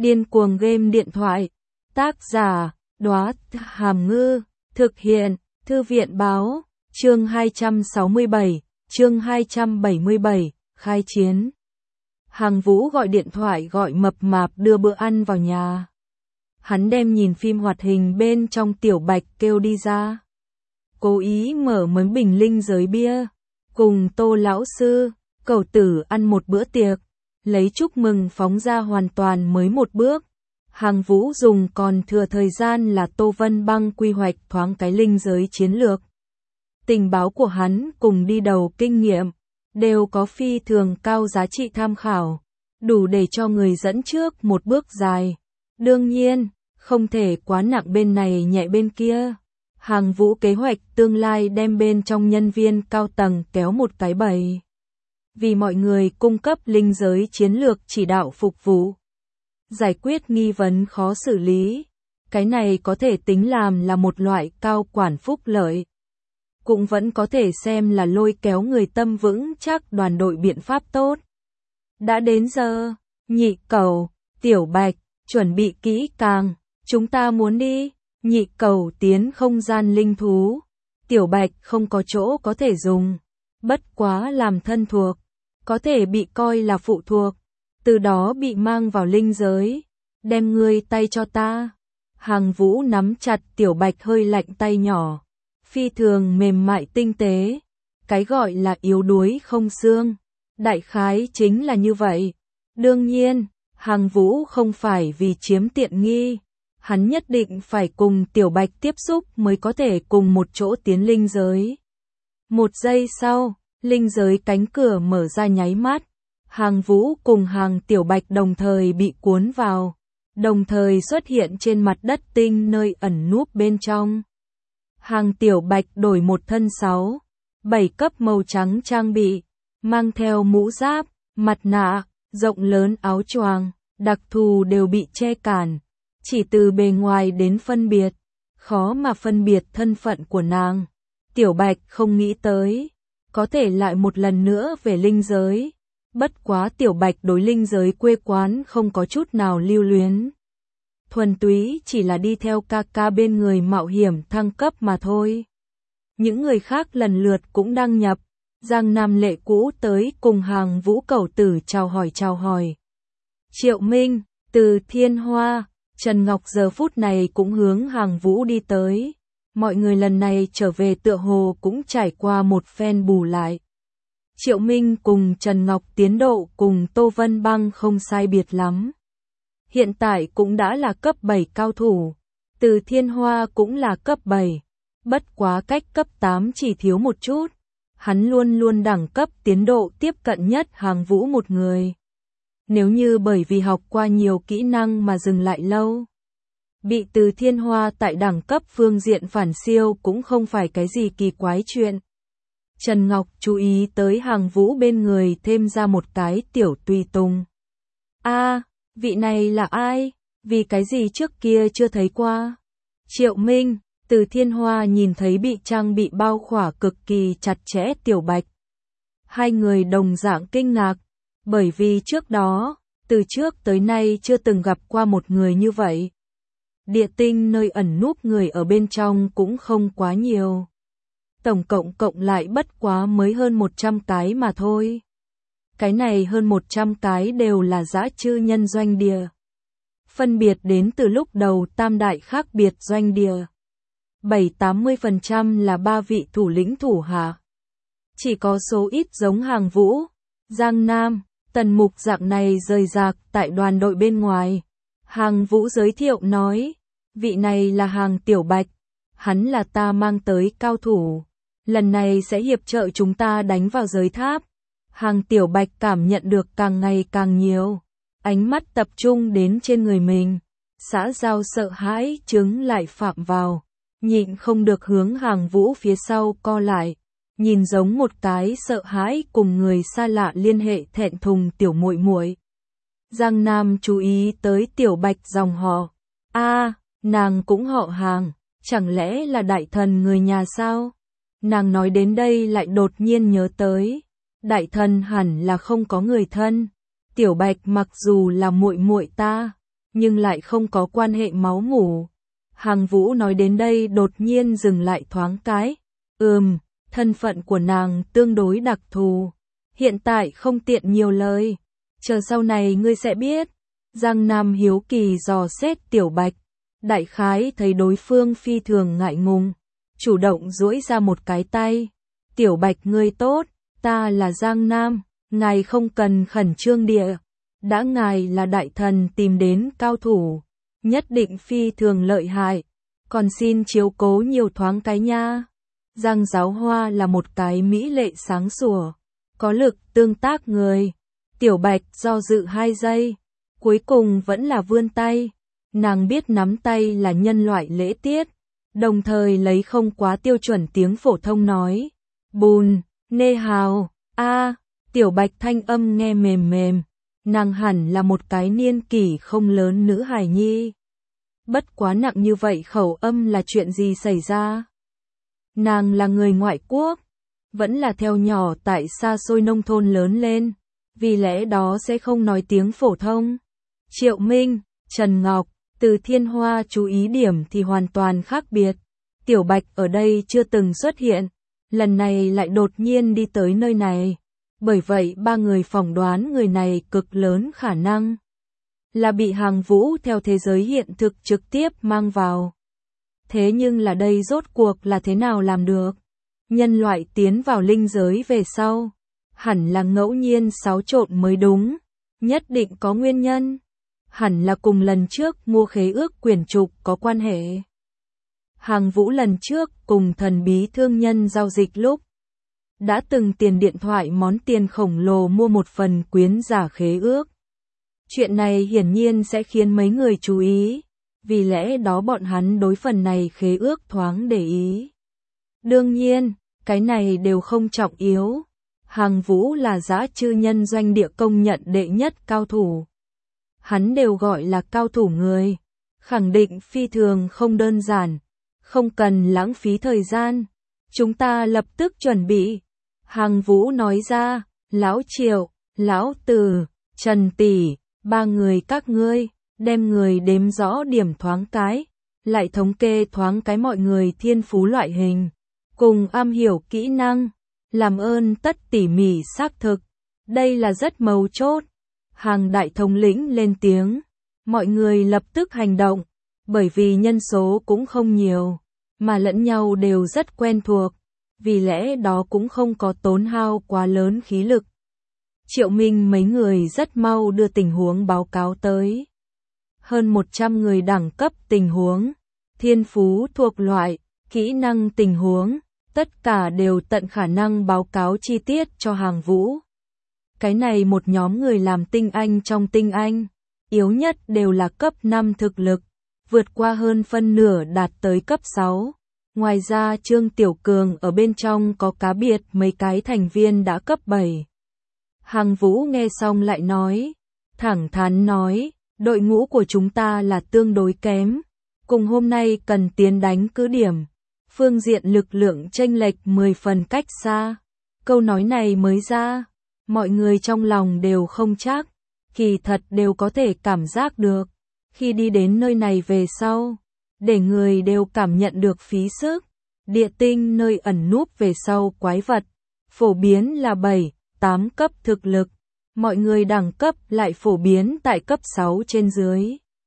Điên cuồng game điện thoại. Tác giả, Đóa Hàm Ngư. Thực hiện, Thư viện báo. Chương 267, chương 277, khai chiến. Hàng Vũ gọi điện thoại gọi Mập Mạp đưa bữa ăn vào nhà. Hắn đem nhìn phim hoạt hình bên trong Tiểu Bạch kêu đi ra. Cố ý mở mấy bình linh giới bia. Cùng Tô lão sư, Cẩu Tử ăn một bữa tiệc. Lấy chúc mừng phóng ra hoàn toàn mới một bước. Hàng Vũ dùng còn thừa thời gian là Tô Vân Băng quy hoạch thoáng cái linh giới chiến lược. Tình báo của hắn cùng đi đầu kinh nghiệm, đều có phi thường cao giá trị tham khảo, đủ để cho người dẫn trước một bước dài. Đương nhiên, không thể quá nặng bên này nhẹ bên kia. Hàng Vũ kế hoạch tương lai đem bên trong nhân viên cao tầng kéo một cái bầy. Vì mọi người cung cấp linh giới chiến lược chỉ đạo phục vụ. Giải quyết nghi vấn khó xử lý. Cái này có thể tính làm là một loại cao quản phúc lợi. Cũng vẫn có thể xem là lôi kéo người tâm vững chắc đoàn đội biện pháp tốt. Đã đến giờ, Nhị Cẩu, Tiểu Bạch, chuẩn bị kỹ càng, chúng ta muốn đi. Nhị Cẩu tiến không gian linh thú. Tiểu Bạch không có chỗ có thể dùng. Bất quá làm thân thuộc, có thể bị coi là phụ thuộc, từ đó bị mang vào linh giới. Đem ngươi tay cho ta. Hàng Vũ nắm chặt Tiểu Bạch hơi lạnh tay nhỏ. Phi thường mềm mại tinh tế. Cái gọi là yếu đuối không xương. Đại khái chính là như vậy. Đương nhiên, Hàng Vũ không phải vì chiếm tiện nghi. Hắn nhất định phải cùng Tiểu Bạch tiếp xúc mới có thể cùng một chỗ tiến linh giới. Một giây sau, linh giới cánh cửa mở ra nháy mắt. Hàng Vũ cùng Hàng Tiểu Bạch đồng thời bị cuốn vào. Đồng thời xuất hiện trên mặt đất tinh nơi ẩn núp bên trong. Hàng Tiểu Bạch đổi một thân 6-7 cấp màu trắng trang bị, mang theo mũ giáp, mặt nạ, rộng lớn áo choàng, đặc thù đều bị che cản. Chỉ từ bề ngoài đến phân biệt, khó mà phân biệt thân phận của nàng. Tiểu Bạch không nghĩ tới, có thể lại một lần nữa về linh giới. Bất quá Tiểu Bạch đối linh giới quê quán không có chút nào lưu luyến. Thuần túy chỉ là đi theo ca ca bên người mạo hiểm thăng cấp mà thôi. Những người khác lần lượt cũng đăng nhập. Giang Nam Lệ cũ tới cùng Hàng Vũ Cẩu Tử chào hỏi. Triệu Minh, Từ Thiên Hoa, Trần Ngọc giờ phút này cũng hướng Hàng Vũ đi tới. Mọi người lần này trở về tựa hồ cũng trải qua một phen bù lại. Triệu Minh cùng Trần Ngọc tiến độ cùng Tô Vân Băng không sai biệt lắm. Hiện tại cũng đã là cấp 7 cao thủ. Từ Thiên Hoa cũng là cấp 7. Bất quá cách cấp 8 chỉ thiếu một chút. Hắn luôn luôn đẳng cấp tiến độ tiếp cận nhất Hàng Vũ một người. Nếu như bởi vì học qua nhiều kỹ năng mà dừng lại lâu, bị Từ Thiên Hoa tại đẳng cấp phương diện phản siêu cũng không phải cái gì kỳ quái chuyện. Trần Ngọc chú ý tới Hàng Vũ bên người thêm ra một cái tiểu tùy tùng. Vị này là ai? Vì cái gì trước kia chưa thấy qua? Triệu Minh, Từ Thiên Hoa nhìn thấy bị trang bị bao khỏa cực kỳ chặt chẽ Tiểu Bạch. Hai người đồng dạng kinh ngạc, bởi vì trước đó, từ trước tới nay chưa từng gặp qua một người như vậy. Địa tinh nơi ẩn núp người ở bên trong cũng không quá nhiều. Tổng cộng lại bất quá mới hơn 100 cái mà thôi. Cái này hơn 100 cái đều là dã chư nhân doanh địa. Phân biệt đến từ lúc đầu tam đại khác biệt doanh địa. 70-80% là 3 vị thủ lĩnh thủ hạ. Chỉ có số ít giống Hàng Vũ, Giang Nam, Tần Mục dạng này rời rạc tại đoàn đội bên ngoài. Hàng Vũ giới thiệu nói, vị này là Hàng Tiểu Bạch, hắn là ta mang tới cao thủ. Lần này sẽ hiệp trợ chúng ta đánh vào giới tháp. Hàng Tiểu Bạch cảm nhận được càng ngày càng nhiều. Ánh mắt tập trung đến trên người mình. Xã giao sợ hãi chứng lại phạm vào. Nhịn không được hướng Hàng Vũ phía sau co lại. Nhìn giống một cái sợ hãi cùng người xa lạ liên hệ thẹn thùng tiểu muội muội. Giang Nam chú ý tới Tiểu Bạch dòng họ. Nàng cũng họ Hàng. Chẳng lẽ là đại thần người nhà sao? Nàng nói đến đây lại đột nhiên nhớ tới. Đại thần hẳn là không có người thân. Tiểu Bạch mặc dù là muội muội ta, nhưng lại không có quan hệ máu mủ. Hàng Vũ nói đến đây đột nhiên dừng lại thoáng cái. Thân phận của nàng tương đối đặc thù. Hiện tại không tiện nhiều lời. Chờ sau này ngươi sẽ biết. Giang Nam hiếu kỳ dò xét Tiểu Bạch. Đại khái thấy đối phương phi thường ngại ngùng. Chủ động duỗi ra một cái tay. Tiểu Bạch ngươi tốt, ta là Giang Nam. Ngài không cần khẩn trương địa. Đã ngài là đại thần tìm đến cao thủ. Nhất định phi thường lợi hại. Còn xin chiếu cố nhiều thoáng cái nha. Giang Giáo Hoa là một cái mỹ lệ sáng sủa. Có lực tương tác người. Tiểu Bạch do dự 2 giây. Cuối cùng vẫn là vươn tay. Nàng biết nắm tay là nhân loại lễ tiết. Đồng thời lấy không quá tiêu chuẩn tiếng phổ thông nói. Bùn, nê hào, Tiểu Bạch thanh âm nghe mềm mềm. Nàng hẳn là một cái niên kỷ không lớn nữ hài nhi. Bất quá nặng như vậy khẩu âm là chuyện gì xảy ra? Nàng là người ngoại quốc. Vẫn là theo nhỏ tại xa xôi nông thôn lớn lên. Vì lẽ đó sẽ không nói tiếng phổ thông. Triệu Minh, Trần Ngọc, Từ Thiên Hoa chú ý điểm thì hoàn toàn khác biệt. Tiểu Bạch ở đây chưa từng xuất hiện. Lần này lại đột nhiên đi tới nơi này. Bởi vậy 3 người phỏng đoán người này cực lớn khả năng là bị Hàng Vũ theo thế giới hiện thực trực tiếp mang vào. Thế nhưng là đây rốt cuộc là thế nào làm được? Nhân loại tiến vào linh giới về sau, hẳn là ngẫu nhiên xáo trộn mới đúng, nhất định có nguyên nhân. Hẳn là cùng lần trước mua khế ước quyển trục có quan hệ. Hàng Vũ lần trước cùng thần bí thương nhân giao dịch lúc đã từng tiền điện thoại món tiền khổng lồ mua một phần quyến giả khế ước. Chuyện này hiển nhiên sẽ khiến mấy người chú ý, vì lẽ đó bọn hắn đối phần này khế ước thoáng để ý. Đương nhiên, cái này đều không trọng yếu. Hàng Vũ là dã chư nhân doanh địa công nhận đệ nhất cao thủ. Hắn đều gọi là cao thủ người, khẳng định phi thường không đơn giản, không cần lãng phí thời gian. Chúng ta lập tức chuẩn bị. Hàng Vũ nói ra, Lão Triệu, Lão Từ, Trần Tỷ, 3 người các ngươi, đem người đếm rõ điểm thoáng cái, lại thống kê thoáng cái mọi người thiên phú loại hình, cùng am hiểu kỹ năng, làm ơn tất tỉ mỉ xác thực, đây là rất mấu chốt. Hàng đại thống lĩnh lên tiếng, mọi người lập tức hành động, bởi vì nhân số cũng không nhiều, mà lẫn nhau đều rất quen thuộc, vì lẽ đó cũng không có tốn hao quá lớn khí lực. Triệu Minh mấy người rất mau đưa tình huống báo cáo tới. Hơn 100 người đẳng cấp tình huống, thiên phú thuộc loại, kỹ năng tình huống, tất cả đều tận khả năng báo cáo chi tiết cho Hàng Vũ. Cái này một nhóm người làm tinh anh trong tinh anh, yếu nhất đều là cấp 5 thực lực, vượt qua hơn phân nửa đạt tới cấp 6. Ngoài ra Trương Tiểu Cường ở bên trong có cá biệt mấy cái thành viên đã cấp 7. Hàng Vũ nghe xong lại nói, thẳng thắn nói, đội ngũ của chúng ta là tương đối kém, cùng hôm nay cần tiến đánh cứ điểm. Phương diện lực lượng chênh lệch 10 phần cách xa. Câu nói này mới ra, mọi người trong lòng đều không chắc, kỳ thật đều có thể cảm giác được. Khi đi đến nơi này về sau, để người đều cảm nhận được phí sức. Địa tinh nơi ẩn núp về sau quái vật, phổ biến là 7, 8 cấp thực lực. Mọi người đẳng cấp lại phổ biến tại cấp 6 trên dưới.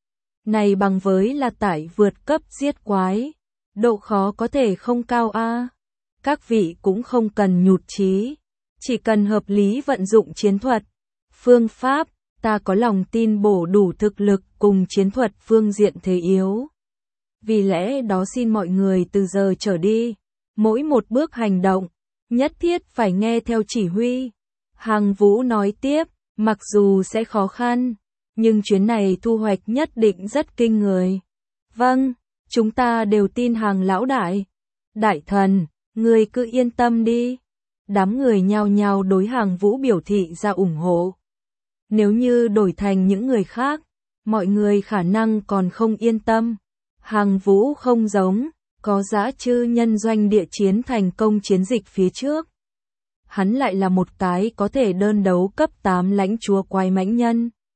Này bằng với là tải vượt cấp giết quái. Độ khó có thể không cao a. Các vị cũng không cần nhụt chí, chỉ cần hợp lý vận dụng chiến thuật, phương pháp, ta có lòng tin bổ đủ thực lực cùng chiến thuật phương diện thế yếu. Vì lẽ đó xin mọi người từ giờ trở đi, mỗi một bước hành động, nhất thiết phải nghe theo chỉ huy. Hàng Vũ nói tiếp, mặc dù sẽ khó khăn, nhưng chuyến này thu hoạch nhất định rất kinh người. Vâng, chúng ta đều tin Hàng lão đại. Đại thần, người cứ yên tâm đi. Đám người nhao nhao đối Hàng Vũ biểu thị ra ủng hộ. Nếu như đổi thành những người khác, mọi người khả năng còn không yên tâm. Hàng Vũ không giống, có dã chư nhân doanh địa chiến thành công chiến dịch phía trước. Hắn lại là một cái có thể đơn đấu cấp 8 lãnh chúa quái mãnh nhân.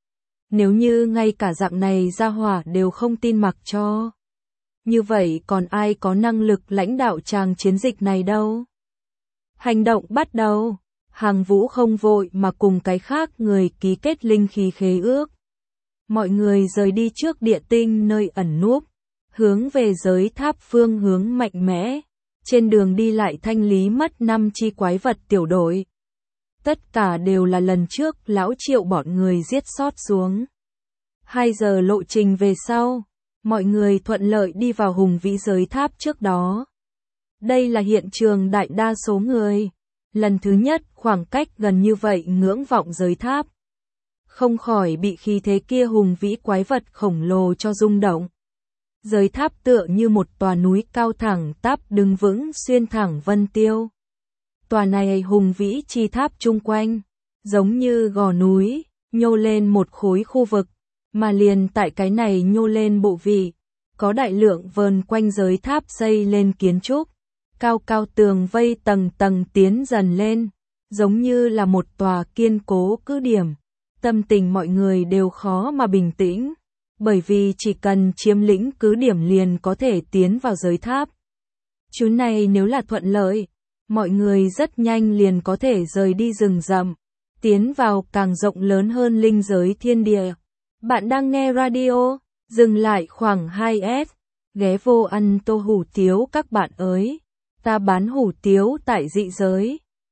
Nếu như ngay cả dạng này gia hỏa đều không tin mặc cho. Như vậy còn ai có năng lực lãnh đạo tràng chiến dịch này đâu? Hành động bắt đầu. Hàng Vũ không vội mà cùng cái khác người ký kết linh khí khế ước. Mọi người rời đi trước địa tinh nơi ẩn núp, hướng về giới tháp phương hướng mạnh mẽ. Trên đường đi lại thanh lý mất 5 chi quái vật tiểu đội. Tất cả đều là lần trước lão Triệu bọn người giết sót xuống. 2 giờ lộ trình về sau, mọi người thuận lợi đi vào hùng vĩ giới tháp trước đó. Đây là hiện trường đại đa số người. Lần thứ nhất khoảng cách gần như vậy ngưỡng vọng giới tháp. Không khỏi bị khí thế kia hùng vĩ quái vật khổng lồ cho rung động. Giới tháp tựa như một tòa núi cao thẳng tắp đứng vững xuyên thẳng vân tiêu. Tòa này hùng vĩ chi tháp chung quanh, giống như gò núi, nhô lên một khối khu vực, mà liền tại cái này nhô lên bộ vị, có đại lượng vờn quanh giới tháp xây lên kiến trúc, cao cao tường vây tầng tầng tiến dần lên, giống như là một tòa kiên cố cứ điểm. Tâm tình mọi người đều khó mà bình tĩnh, bởi vì chỉ cần chiếm lĩnh cứ điểm liền có thể tiến vào giới tháp. Chứ này nếu là thuận lợi, mọi người rất nhanh liền có thể rời đi rừng rậm, tiến vào càng rộng lớn hơn linh giới thiên địa. Bạn đang nghe radio, dừng lại khoảng 2S, ghé vô ăn tô hủ tiếu các bạn ơi, ta bán hủ tiếu tại dị giới.